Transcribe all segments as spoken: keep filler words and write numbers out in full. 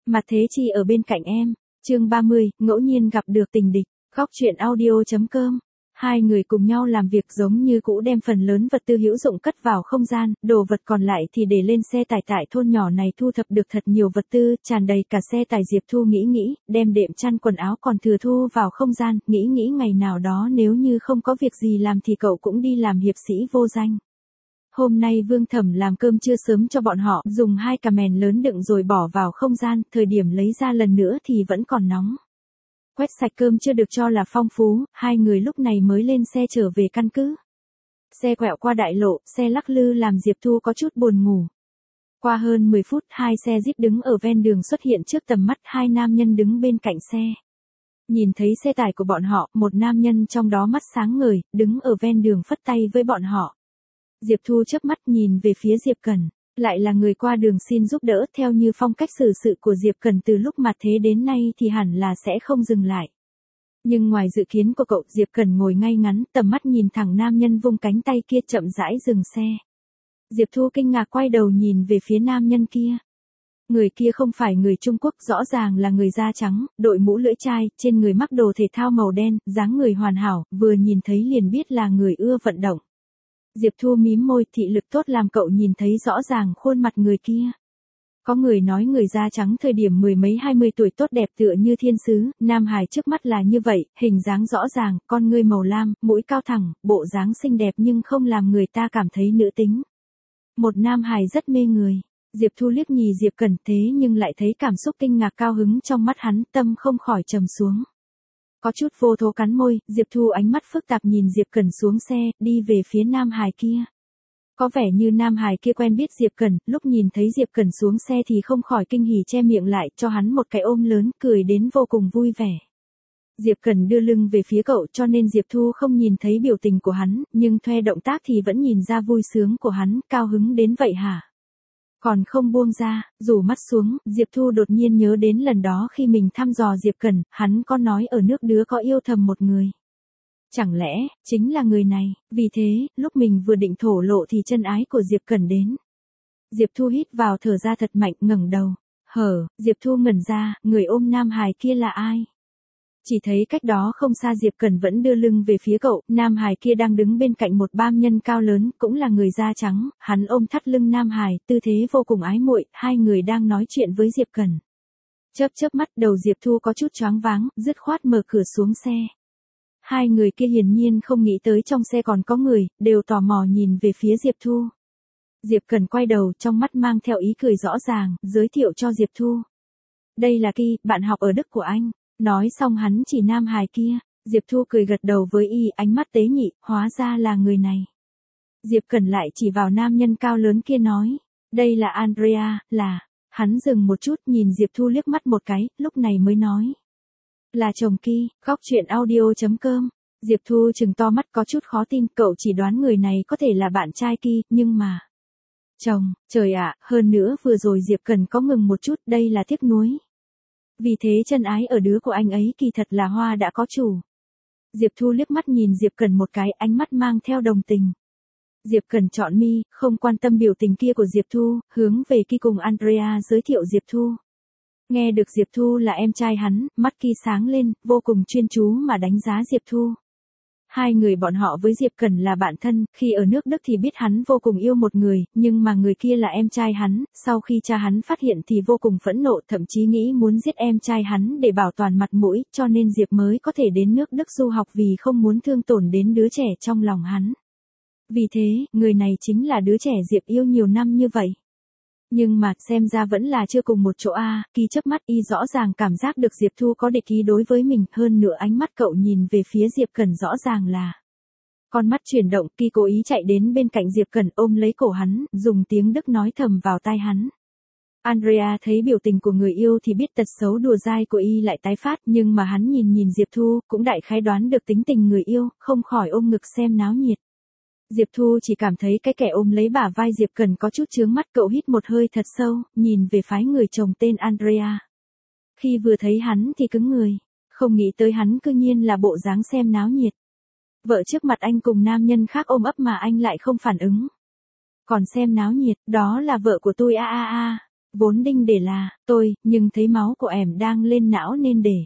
Mặt Thế Chi ở bên cạnh em. Chương ba mươi, ngẫu nhiên gặp được tình địch. Góc truyện audio chấm com. Hai người cùng nhau làm việc giống như cũ đem phần lớn vật tư hữu dụng cất vào không gian, đồ vật còn lại thì để lên xe tải tại thôn nhỏ này thu thập được thật nhiều vật tư, tràn đầy cả xe tải. Diệp Thu nghĩ nghĩ, đem đệm chăn quần áo còn thừa thu vào không gian, nghĩ nghĩ ngày nào đó nếu như không có việc gì làm thì cậu cũng đi làm hiệp sĩ vô danh. Hôm nay Vương Thẩm làm cơm trưa sớm cho bọn họ, dùng hai cà mèn lớn đựng rồi bỏ vào không gian, thời điểm lấy ra lần nữa thì vẫn còn nóng. Quét sạch cơm chưa được cho là phong phú, hai người lúc này mới lên xe trở về căn cứ. Xe quẹo qua đại lộ, xe lắc lư làm Diệp Thu có chút buồn ngủ. Qua hơn mười phút, hai xe Jeep đứng ở ven đường xuất hiện trước tầm mắt, hai nam nhân đứng bên cạnh xe. Nhìn thấy xe tải của bọn họ, một nam nhân trong đó mắt sáng ngời, đứng ở ven đường phất tay với bọn họ. Diệp Thu chớp mắt nhìn về phía Diệp Cẩn, lại là người qua đường xin giúp đỡ, theo như phong cách xử sự của Diệp Cẩn từ lúc Mặt Thế đến nay thì hẳn là sẽ không dừng lại. Nhưng ngoài dự kiến của cậu, Diệp Cẩn ngồi ngay ngắn, tầm mắt nhìn thẳng nam nhân vung cánh tay kia chậm rãi dừng xe. Diệp Thu kinh ngạc quay đầu nhìn về phía nam nhân kia. Người kia không phải người Trung Quốc, rõ ràng là người da trắng, đội mũ lưỡi chai, trên người mắc đồ thể thao màu đen, dáng người hoàn hảo, vừa nhìn thấy liền biết là người ưa vận động. Diệp Thu mím môi, thị lực tốt làm cậu nhìn thấy rõ ràng khuôn mặt người kia. Có người nói người da trắng thời điểm mười mấy hai mươi tuổi tốt đẹp tựa như thiên sứ, nam hài trước mắt là như vậy, hình dáng rõ ràng, con ngươi màu lam, mũi cao thẳng, bộ dáng xinh đẹp nhưng không làm người ta cảm thấy nữ tính. Một nam hài rất mê người. Diệp Thu liếc nhìn Diệp Cẩn thế nhưng lại thấy cảm xúc kinh ngạc cao hứng trong mắt hắn, tâm không khỏi trầm xuống. Có chút vô thố cắn môi, Diệp Thu ánh mắt phức tạp nhìn Diệp Cẩn xuống xe, đi về phía nam hài kia. Có vẻ như nam hài kia quen biết Diệp Cẩn, lúc nhìn thấy Diệp Cẩn xuống xe thì không khỏi kinh hỉ che miệng lại, cho hắn một cái ôm lớn, cười đến vô cùng vui vẻ. Diệp Cẩn đưa lưng về phía cậu cho nên Diệp Thu không nhìn thấy biểu tình của hắn, nhưng thuê động tác thì vẫn nhìn ra vui sướng của hắn, cao hứng đến vậy hả? Còn không buông ra, rủ mắt xuống, Diệp Thu đột nhiên nhớ đến lần đó khi mình thăm dò Diệp Cẩn, hắn có nói ở nước đứa có yêu thầm một người. Chẳng lẽ, chính là người này, vì thế, lúc mình vừa định thổ lộ thì chân ái của Diệp Cẩn đến. Diệp Thu hít vào thở ra thật mạnh, ngẩng đầu. Hở, Diệp Thu ngẩn ra, người ôm nam hài kia là ai? Chỉ thấy cách đó không xa Diệp Cẩn vẫn đưa lưng về phía cậu, nam hài kia đang đứng bên cạnh một bam nhân cao lớn, cũng là người da trắng, hắn ôm thắt lưng nam hài, tư thế vô cùng ái muội, hai người đang nói chuyện với Diệp Cẩn. Chớp chớp mắt, đầu Diệp Thu có chút choáng váng, dứt khoát mở cửa xuống xe. Hai người kia hiển nhiên không nghĩ tới trong xe còn có người, đều tò mò nhìn về phía Diệp Thu. Diệp Cẩn quay đầu, trong mắt mang theo ý cười rõ ràng, giới thiệu cho Diệp Thu. Đây là Kỳ, bạn học ở Đức của anh. Nói xong hắn chỉ nam hài kia, Diệp Thu cười gật đầu với y, ánh mắt tế nhị, hóa ra là người này. Diệp Cẩn lại chỉ vào nam nhân cao lớn kia nói, đây là Andrea, là, hắn dừng một chút nhìn Diệp Thu liếc mắt một cái, lúc này mới nói. Là chồng Kỳ, góc truyện audio chấm com. Diệp Thu trừng to mắt có chút khó tin, cậu chỉ đoán người này có thể là bạn trai Kỳ, nhưng mà... Chồng, trời ạ, hơn nữa vừa rồi Diệp Cẩn có ngừng một chút, đây là tiếc nuối. Vì thế chân ái ở đứa của anh ấy kỳ thật là hoa đã có chủ. Diệp Thu liếc mắt nhìn Diệp Cẩn một cái, ánh mắt mang theo đồng tình. Diệp Cẩn chọn mi, không quan tâm biểu tình kia của Diệp Thu, hướng về Kỳ cùng Andrea giới thiệu Diệp Thu. Nghe được Diệp Thu là em trai hắn, mắt Kỳ sáng lên, vô cùng chuyên chú mà đánh giá Diệp Thu. Hai người bọn họ với Diệp Cẩn là bạn thân, khi ở nước Đức thì biết hắn vô cùng yêu một người, nhưng mà người kia là em trai hắn, sau khi cha hắn phát hiện thì vô cùng phẫn nộ, thậm chí nghĩ muốn giết em trai hắn để bảo toàn mặt mũi, cho nên Diệp mới có thể đến nước Đức du học vì không muốn thương tổn đến đứa trẻ trong lòng hắn. Vì thế, người này chính là đứa trẻ Diệp yêu nhiều năm như vậy. Nhưng mà, xem ra vẫn là chưa cùng một chỗ a. Kỳ chớp mắt y rõ ràng cảm giác được Diệp Thu có địch ý đối với mình, hơn nữa ánh mắt cậu nhìn về phía Diệp Cẩn rõ ràng là. Con mắt chuyển động, Kỳ cố ý chạy đến bên cạnh Diệp Cẩn ôm lấy cổ hắn, dùng tiếng Đức nói thầm vào tai hắn. Andrea thấy biểu tình của người yêu thì biết tật xấu đùa dai của y lại tái phát, nhưng mà hắn nhìn nhìn Diệp Thu, cũng đại khái đoán được tính tình người yêu, không khỏi ôm ngực xem náo nhiệt. Diệp Thu chỉ cảm thấy cái kẻ ôm lấy bả vai Diệp Cẩn có chút chướng mắt, cậu hít một hơi thật sâu, nhìn về phái người chồng tên Andrea. Khi vừa thấy hắn thì cứng người, không nghĩ tới hắn cư nhiên là bộ dáng xem náo nhiệt. Vợ trước mặt anh cùng nam nhân khác ôm ấp mà anh lại không phản ứng. Còn xem náo nhiệt, đó là vợ của tôi a a a. vốn đinh để là, tôi, nhưng thấy máu của em đang lên não nên để.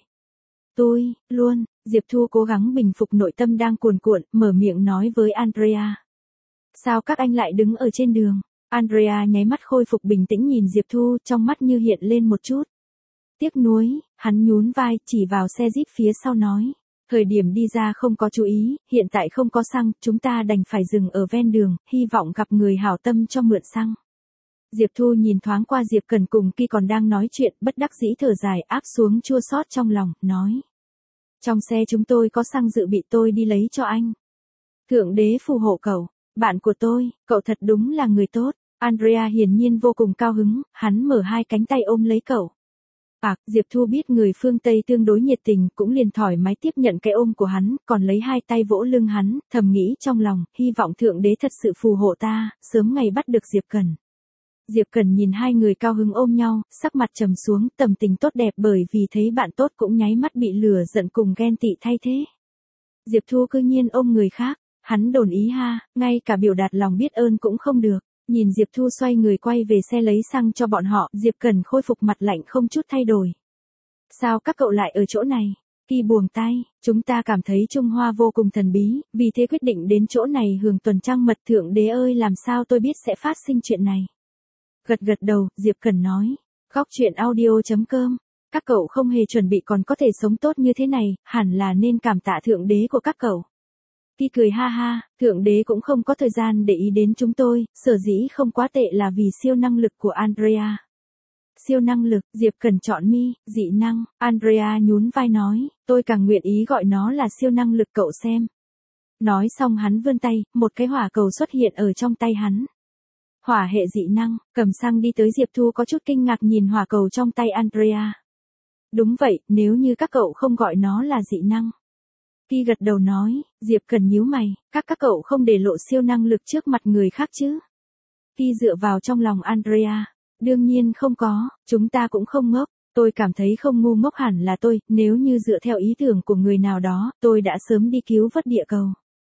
Tôi, luôn, Diệp Thu cố gắng bình phục nội tâm đang cuồn cuộn, mở miệng nói với Andrea. Sao các anh lại đứng ở trên đường? Andrea nháy mắt khôi phục bình tĩnh nhìn Diệp Thu, trong mắt như hiện lên một chút tiếc nuối, hắn nhún vai, chỉ vào xe Jeep phía sau nói. Thời điểm đi ra không có chú ý, hiện tại không có xăng, chúng ta đành phải dừng ở ven đường, hy vọng gặp người hảo tâm cho mượn xăng. Diệp Thu nhìn thoáng qua Diệp Cần cùng Ki còn đang nói chuyện, bất đắc dĩ thở dài áp xuống chua xót trong lòng, nói. Trong xe chúng tôi có xăng dự bị, tôi đi lấy cho anh. Thượng đế phù hộ cậu, bạn của tôi, cậu thật đúng là người tốt. Andrea hiển nhiên vô cùng cao hứng, hắn mở hai cánh tay ôm lấy cậu. À, Diệp Thu biết người phương Tây tương đối nhiệt tình, cũng liền thoải mái tiếp nhận cái ôm của hắn, còn lấy hai tay vỗ lưng hắn, thầm nghĩ trong lòng, hy vọng Thượng đế thật sự phù hộ ta, sớm ngày bắt được Diệp Cần. Diệp Cần nhìn hai người cao hứng ôm nhau, sắc mặt trầm xuống, tâm tình tốt đẹp bởi vì thấy bạn tốt cũng nháy mắt bị lửa giận cùng ghen tị thay thế. Diệp Thu cư nhiên ôm người khác, hắn đồn ý ha, ngay cả biểu đạt lòng biết ơn cũng không được. Nhìn Diệp Thu xoay người quay về xe lấy xăng cho bọn họ, Diệp Cần khôi phục mặt lạnh không chút thay đổi. Sao các cậu lại ở chỗ này? Ki buông tay, chúng ta cảm thấy Trung Hoa vô cùng thần bí, vì thế quyết định đến chỗ này hưởng tuần trăng mật. Thượng đế ơi, làm sao tôi biết sẽ phát sinh chuyện này? Gật gật đầu, Diệp Cần nói. Góc chuyện audio chấm com. Các cậu không hề chuẩn bị còn có thể sống tốt như thế này, hẳn là nên cảm tạ Thượng đế của các cậu. Ki cười ha ha, Thượng đế cũng không có thời gian để ý đến chúng tôi, sở dĩ không quá tệ là vì siêu năng lực của Andrea. Siêu năng lực, Diệp Cần chọn mi, dị năng, Andrea nhún vai nói, tôi càng nguyện ý gọi nó là siêu năng lực, cậu xem. Nói xong hắn vươn tay, một cái hỏa cầu xuất hiện ở trong tay hắn. Hỏa hệ dị năng, cầm xăng đi tới Diệp Thu có chút kinh ngạc nhìn hỏa cầu trong tay Andrea. Đúng vậy, nếu như các cậu không gọi nó là dị năng. Ki gật đầu nói, Diệp Cần nhíu mày, các các cậu không để lộ siêu năng lực trước mặt người khác chứ? Ki dựa vào trong lòng Andrea, đương nhiên không có, chúng ta cũng không ngốc, tôi cảm thấy không ngu ngốc hẳn là tôi, nếu như dựa theo ý tưởng của người nào đó, tôi đã sớm đi cứu vớt địa cầu.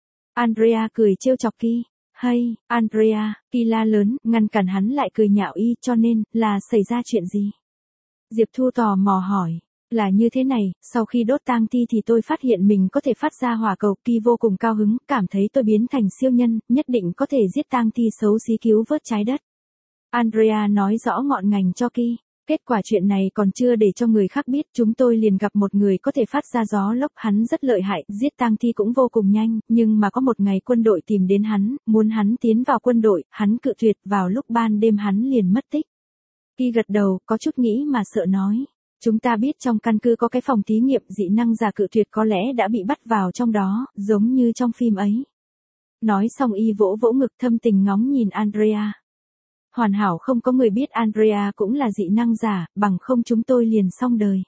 Andrea cười trêu chọc Ki, hay, Andrea, Ki la lớn, ngăn cản hắn lại cười nhạo y, cho nên, là xảy ra chuyện gì? Diệp Thu tò mò hỏi. Là như thế này, sau khi đốt tang thi thì tôi phát hiện mình có thể phát ra hỏa cầu. Ki vô cùng cao hứng, cảm thấy tôi biến thành siêu nhân, nhất định có thể giết tang thi xấu xí cứu vớt trái đất. Andrea nói rõ ngọn ngành cho Ki. Kết quả chuyện này còn chưa để cho người khác biết, chúng tôi liền gặp một người có thể phát ra gió lốc, hắn rất lợi hại, giết tang thi cũng vô cùng nhanh, nhưng mà có một ngày quân đội tìm đến hắn, muốn hắn tiến vào quân đội, hắn cự tuyệt, vào lúc ban đêm hắn liền mất tích. Ki gật đầu, có chút nghĩ mà sợ nói. Chúng ta biết trong căn cứ có cái phòng thí nghiệm, dị năng giả cự tuyệt có lẽ đã bị bắt vào trong đó, giống như trong phim ấy. Nói xong y vỗ vỗ ngực thâm tình ngóng nhìn Andrea. Hoàn hảo không có người biết Andrea cũng là dị năng giả, bằng không chúng tôi liền xong đời.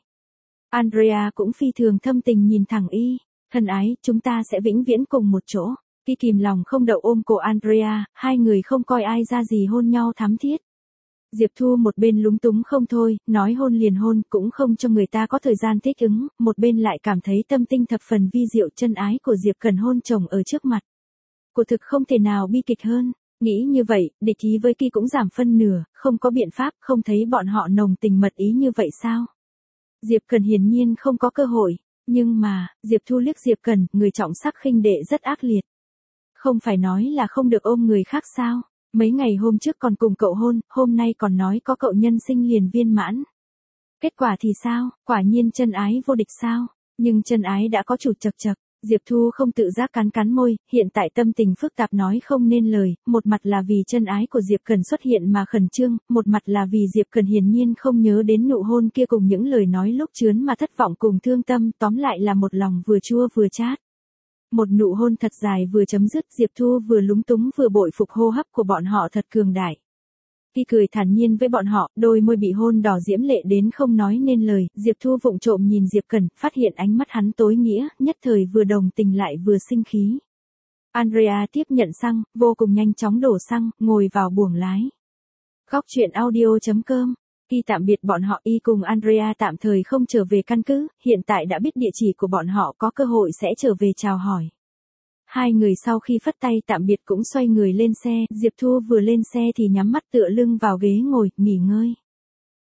Andrea cũng phi thường thâm tình nhìn thẳng y, thân ái, chúng ta sẽ vĩnh viễn cùng một chỗ. Ki kìm lòng không đậu ôm cổ Andrea, hai người không coi ai ra gì hôn nhau thắm thiết. Diệp Thu một bên lúng túng không thôi, nói hôn liền hôn, cũng không cho người ta có thời gian thích ứng, một bên lại cảm thấy tâm tinh thập phần vi diệu, chân ái của Diệp Cần hôn chồng ở trước mặt. Quả thực không thể nào bi kịch hơn, nghĩ như vậy, địch ý với Ki cũng giảm phân nửa, không có biện pháp, không thấy bọn họ nồng tình mật ý như vậy sao? Diệp Cần hiển nhiên không có cơ hội, nhưng mà, Diệp Thu liếc Diệp Cần, người trọng sắc khinh đệ rất ác liệt. Không phải nói là không được ôm người khác sao? Mấy ngày hôm trước còn cùng cậu hôn, hôm nay còn nói có cậu nhân sinh liền viên mãn. Kết quả thì sao, quả nhiên chân ái vô địch sao, nhưng chân ái đã có chủ chật chật. Diệp Thu không tự giác cắn cắn môi, hiện tại tâm tình phức tạp nói không nên lời, một mặt là vì chân ái của Diệp Cần xuất hiện mà khẩn trương, một mặt là vì Diệp Cần hiển nhiên không nhớ đến nụ hôn kia cùng những lời nói lúc chướn mà thất vọng cùng thương tâm, tóm lại là một lòng vừa chua vừa chát. Một nụ hôn thật dài vừa chấm dứt, Diệp Thu vừa lúng túng vừa bội phục hô hấp của bọn họ thật cường đại. Ki cười thản nhiên với bọn họ, đôi môi bị hôn đỏ diễm lệ đến không nói nên lời, Diệp Thu vụng trộm nhìn Diệp Cần, phát hiện ánh mắt hắn tối nghĩa, nhất thời vừa đồng tình lại vừa sinh khí. Andrea tiếp nhận xăng, vô cùng nhanh chóng đổ xăng, ngồi vào buồng lái. Góc chuyện audio chấm com. Ki tạm biệt bọn họ, y cùng Andrea tạm thời không trở về căn cứ, hiện tại đã biết địa chỉ của bọn họ, có cơ hội sẽ trở về chào hỏi. Hai người sau khi phất tay tạm biệt cũng xoay người lên xe, Diệp Thu vừa lên xe thì nhắm mắt tựa lưng vào ghế ngồi, nghỉ ngơi.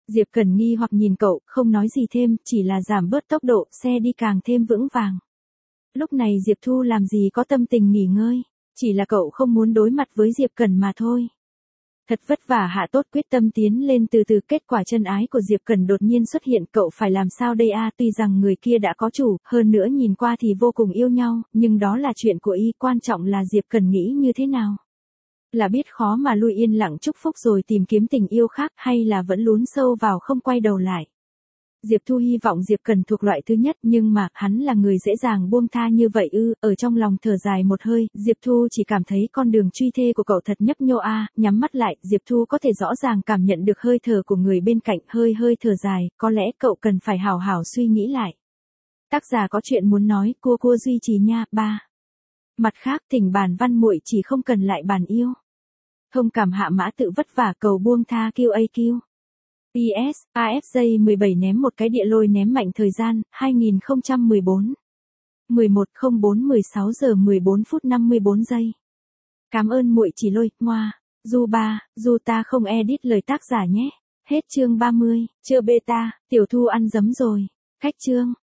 Diệp Cần nghi hoặc nhìn cậu, không nói gì thêm, chỉ là giảm bớt tốc độ, xe đi càng thêm vững vàng. Lúc này Diệp Thu làm gì có tâm tình nghỉ ngơi, chỉ là cậu không muốn đối mặt với Diệp Cần mà thôi. Thật vất vả hạ tốt quyết tâm tiến lên từ từ, kết quả chân ái của Diệp Cần đột nhiên xuất hiện, cậu phải làm sao đây a? Tuy rằng người kia đã có chủ, hơn nữa nhìn qua thì vô cùng yêu nhau, nhưng đó là chuyện của y, quan trọng là Diệp Cần nghĩ như thế nào. Là biết khó mà lui yên lặng chúc phúc rồi tìm kiếm tình yêu khác, hay là vẫn lún sâu vào không quay đầu lại. Diệp Thu hy vọng Diệp Cần thuộc loại thứ nhất, nhưng mà, hắn là người dễ dàng buông tha như vậy ư? Ở trong lòng thở dài một hơi, Diệp Thu chỉ cảm thấy con đường truy thê của cậu thật nhấp nhô a. Nhắm mắt lại, Diệp Thu có thể rõ ràng cảm nhận được hơi thở của người bên cạnh, hơi hơi thở dài, có lẽ cậu cần phải hào hào suy nghĩ lại. Tác giả có chuyện muốn nói, cua cua duy trì nha. Ba. Mặt khác, thỉnh bản văn muội chỉ không cần lại bàn yêu. Thông cảm hạ mã tự vất vả, cầu buông tha Q A Q. pê ét, a ép J mười bảy ném một cái địa lôi ném mạnh, thời gian, hai nghìn không trăm mười bốn. mười một không bốn mười sáu giờ mười bốn phút năm mươi bốn giây. Cảm ơn muội chỉ lôi, ngoa. Du ba, du ta không edit lời tác giả nhé. Hết chương ba mươi, chưa beta, tiểu Thu ăn dấm rồi. Khách chương.